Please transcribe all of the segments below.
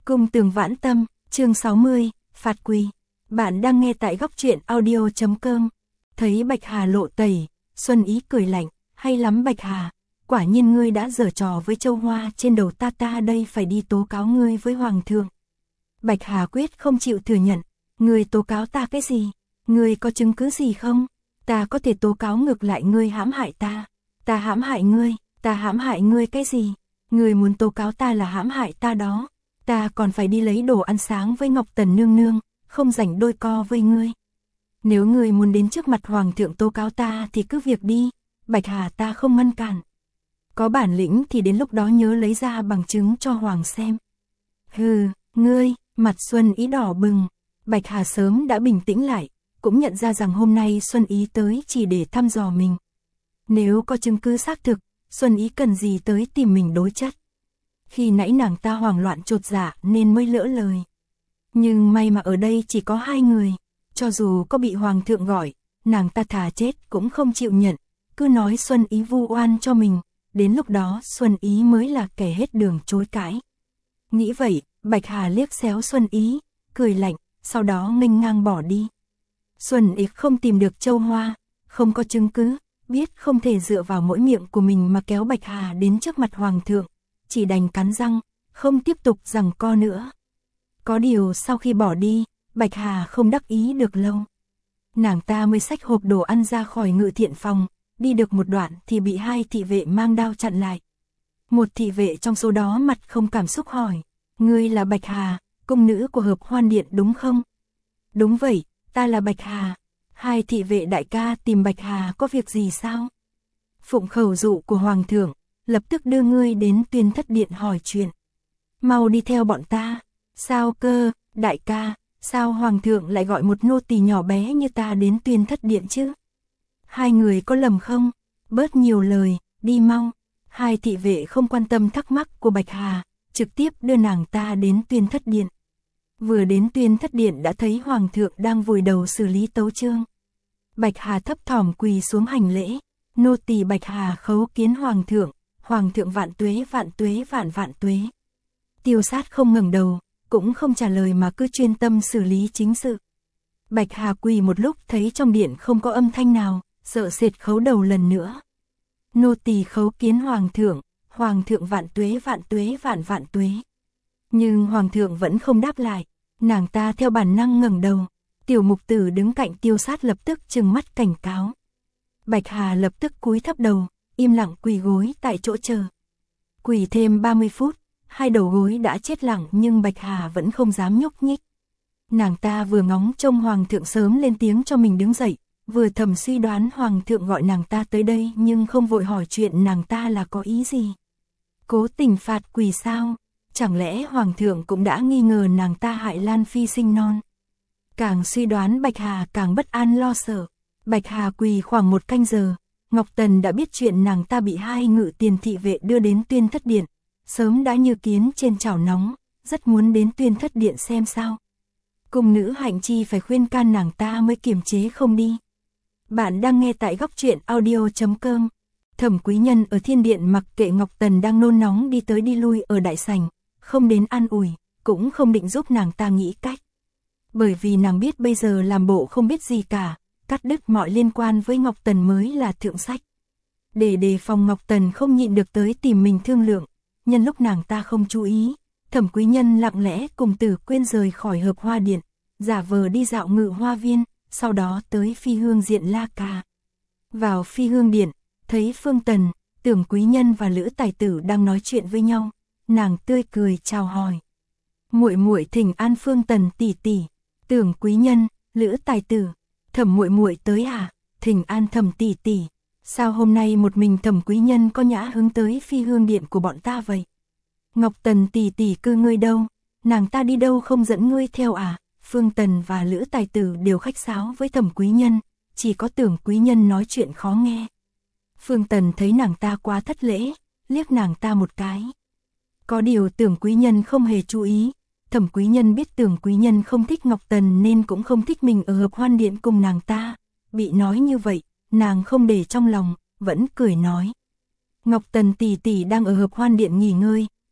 Cung Tường Vãn Tâm, chương 60, Phạt Quỳ. Bạn đang nghe tại góc truyện audio.com. Thấy Bạch Hà lộ tẩy, Xuân Ý cười lạnh, hay lắm Bạch Hà, quả nhiên ngươi đã giở trò với châu hoa trên đầu ta đây phải đi tố cáo ngươi với Hoàng thượng. Bạch Hà quyết không chịu thừa nhận, ngươi tố cáo ta cái gì, ngươi có chứng cứ gì không? Ta có thể tố cáo ngược lại ngươi hãm hại ta hãm hại ngươi cái gì? Ngươi muốn tố cáo ta là hãm hại ta đó. Ta còn phải đi lấy đồ ăn sáng với Ngọc Tần nương nương, không rảnh đôi co với ngươi. Nếu ngươi muốn đến trước mặt Hoàng thượng tố cáo ta thì cứ việc đi, Bạch Hà ta không ngăn cản. Có bản lĩnh thì đến lúc đó nhớ lấy ra bằng chứng cho Hoàng xem. Hừ, ngươi, mặt Xuân Ý đỏ bừng. Bạch Hà sớm đã bình tĩnh lại, cũng nhận ra rằng hôm nay Xuân Ý tới chỉ để thăm dò mình. Nếu có chứng cứ xác thực, Xuân Ý cần gì tới tìm mình đối chất. Khi nãy nàng ta hoảng loạn chột dạ nên mới lỡ lời. Nhưng may mà ở đây chỉ có hai người, cho dù có bị Hoàng thượng gọi, nàng ta thà chết cũng không chịu nhận, cứ nói Xuân Ý vu oan cho mình, đến lúc đó Xuân Ý mới là kẻ hết đường chối cãi. Nghĩ vậy, Bạch Hà liếc xéo Xuân Ý, cười lạnh, sau đó nghênh ngang bỏ đi. Xuân Ý không tìm được châu hoa, không có chứng cứ, biết không thể dựa vào mỗi miệng của mình mà kéo Bạch Hà đến trước mặt Hoàng thượng, chỉ đành cắn răng, không tiếp tục giằng co nữa. Có điều sau khi bỏ đi, Bạch Hà không đắc ý được lâu. Nàng ta mới xách hộp đồ ăn ra khỏi ngự thiện phòng, đi được một đoạn thì bị hai thị vệ mang đao chặn lại. Một thị vệ trong số đó mặt không cảm xúc hỏi, ngươi là Bạch Hà, cung nữ của Hợp Hoan Điện đúng không? Đúng vậy, ta là Bạch Hà. Hai thị vệ đại ca tìm Bạch Hà có việc gì sao? Phụng khẩu dụ của Hoàng thượng, lập tức đưa ngươi đến Tuyên Thất Điện hỏi chuyện. Mau đi theo bọn ta. Sao cơ, đại ca, sao Hoàng thượng lại gọi một nô tỳ nhỏ bé như ta đến Tuyên Thất Điện chứ? Hai người có lầm không? Bớt nhiều lời, đi mau. Hai thị vệ không quan tâm thắc mắc của Bạch Hà, trực tiếp đưa nàng ta đến Tuyên Thất Điện. Vừa đến Tuyên Thất Điện đã thấy Hoàng thượng đang vùi đầu xử lý tấu chương. Bạch Hà thấp thỏm quỳ xuống hành lễ, nô tỳ Bạch Hà khấu kiến Hoàng thượng vạn tuế vạn tuế. Tiêu Sát không ngẩng đầu, cũng không trả lời mà cứ chuyên tâm xử lý chính sự. Bạch Hà quỳ một lúc thấy trong điện không có âm thanh nào, sợ sệt khấu đầu lần nữa. Nô tỳ khấu kiến Hoàng thượng vạn tuế vạn tuế. Nhưng Hoàng thượng vẫn không đáp lại, nàng ta theo bản năng ngẩng đầu. Tiểu mục tử đứng cạnh Tiêu Sát lập tức trừng mắt cảnh cáo. Bạch Hà lập tức cúi thấp đầu, im lặng quỳ gối tại chỗ chờ. Quỳ thêm 30 phút, hai đầu gối đã chết lặng nhưng Bạch Hà vẫn không dám nhúc nhích. Nàng ta vừa ngóng trông Hoàng thượng sớm lên tiếng cho mình đứng dậy, vừa thầm suy đoán Hoàng thượng gọi nàng ta tới đây nhưng không vội hỏi chuyện nàng ta là có ý gì. Cố tình phạt quỳ sao? Chẳng lẽ Hoàng thượng cũng đã nghi ngờ nàng ta hại Lan Phi sinh non? Càng suy đoán Bạch Hà càng bất an lo sợ. Bạch Hà quỳ khoảng một canh giờ, Ngọc Tần đã biết chuyện nàng ta bị hai ngự tiền thị vệ đưa đến Tuyên Thất Điện, sớm đã như kiến trên chảo nóng, rất muốn đến Tuyên Thất Điện xem sao. Cung nữ Hạnh Chi phải khuyên can nàng ta mới kiềm chế không đi. Bạn đang nghe tại góc truyện audio.com. Thẩm Quý Nhân ở Thiên Điện mặc kệ Ngọc Tần đang nôn nóng đi tới đi lui ở đại sảnh, không đến an ủi, cũng không định giúp nàng ta nghĩ cách. Bởi vì nàng biết bây giờ làm bộ không biết gì cả, cắt đứt mọi liên quan với Ngọc Tần mới là thượng sách. Để đề phòng Ngọc Tần không nhịn được tới tìm mình thương lượng, nhân lúc nàng ta không chú ý, Thẩm Quý Nhân lặng lẽ cùng Tử Quyên rời khỏi Hợp Hoa Điện, giả vờ đi dạo Ngự Hoa Viên, sau đó tới Phi Hương Diện La Ca. Vào Phi Hương Điện, thấy Phương Tần, Tưởng Quý Nhân và Lữ Tài Tử đang nói chuyện với nhau, nàng tươi cười chào hỏi. Muội muội thỉnh an Phương Tần tỷ tỷ. Tưởng Quý Nhân, Lữ Tài Tử, Thẩm muội muội tới à? Thỉnh an Thẩm tỷ tỷ. Sao hôm nay một mình Thẩm Quý Nhân có nhã hứng tới Phi Hương Điện của bọn ta vậy? Ngọc Tần tỷ tỷ cư ngươi đâu? Nàng ta đi đâu không dẫn ngươi theo à? Phương Tần và Lữ Tài Tử đều khách sáo với Thẩm Quý Nhân, chỉ có Tưởng Quý Nhân nói chuyện khó nghe. Phương Tần thấy nàng ta quá thất lễ, liếc nàng ta một cái. Có điều Tưởng Quý Nhân không hề chú ý. Thẩm Quý Nhân biết Tưởng Quý Nhân không thích Ngọc Tần nên cũng không thích mình ở Hợp Hoan Điện cùng nàng ta. Bị nói như vậy, nàng không để trong lòng, vẫn cười nói. Ngọc Tần tỷ tỷ đang ở Hợp Hoan Điện nghỉ ngơi,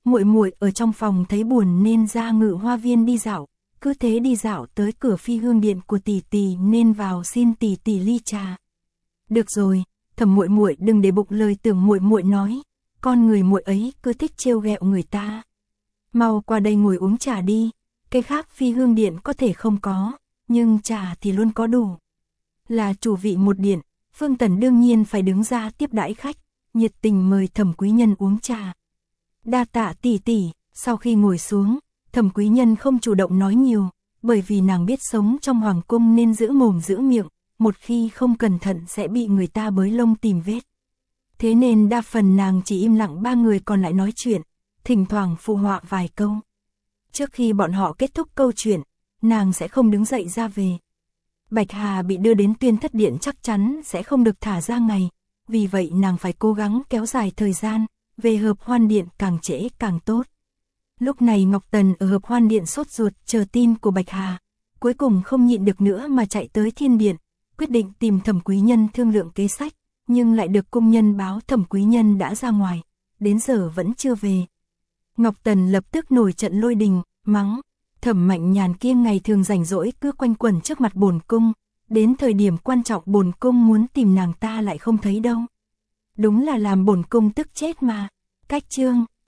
muội muội ở trong phòng thấy buồn nên ra Ngự Hoa Viên đi dạo, cứ thế đi dạo tới cửa Phi Hương Điện của tỷ tỷ nên vào xin tỷ tỷ ly trà. Được rồi, Thẩm muội muội đừng để bụng lời tưởng muội muội nói, con người muội ấy cứ thích trêu ghẹo người ta. Mau qua đây ngồi uống trà đi, cái khác Phi Hương Điện có thể không có, nhưng trà thì luôn có đủ. Là chủ vị một điện, Phương Tần đương nhiên phải đứng ra tiếp đãi khách, nhiệt tình mời Thẩm quý nhân uống trà. Đa tạ tỷ tỷ. Sau khi ngồi xuống, Thẩm quý nhân không chủ động nói nhiều, bởi vì nàng biết sống trong hoàng cung nên giữ mồm giữ miệng, một khi không cẩn thận sẽ bị người ta bới lông tìm vết. Thế nên đa phần nàng chỉ im lặng, ba người còn lại nói chuyện, thỉnh thoảng phụ họa vài câu. Trước khi bọn họ kết thúc câu chuyện, nàng sẽ không đứng dậy ra về. Bạch Hà bị đưa đến Tuyên Thất Điện chắc chắn sẽ không được thả ra ngày, vì vậy nàng phải cố gắng kéo dài thời gian, về Hợp Hoan Điện càng trễ càng tốt. Lúc này Ngọc Tần ở Hợp Hoan Điện sốt ruột chờ tin của Bạch Hà, cuối cùng không nhịn được nữa mà chạy tới Thiên Điện, quyết định tìm Thẩm quý nhân thương lượng kế sách, nhưng lại được cung nhân báo Thẩm quý nhân đã ra ngoài, đến giờ vẫn chưa về. Ngọc Tần lập tức nổi trận lôi đình, mắng, Thẩm Mạnh Nhàn kia ngày thường rảnh rỗi cứ quanh quẩn trước mặt bổn cung, đến thời điểm quan trọng bổn cung muốn tìm nàng ta lại không thấy đâu. Đúng là làm bổn cung tức chết mà. Cách chương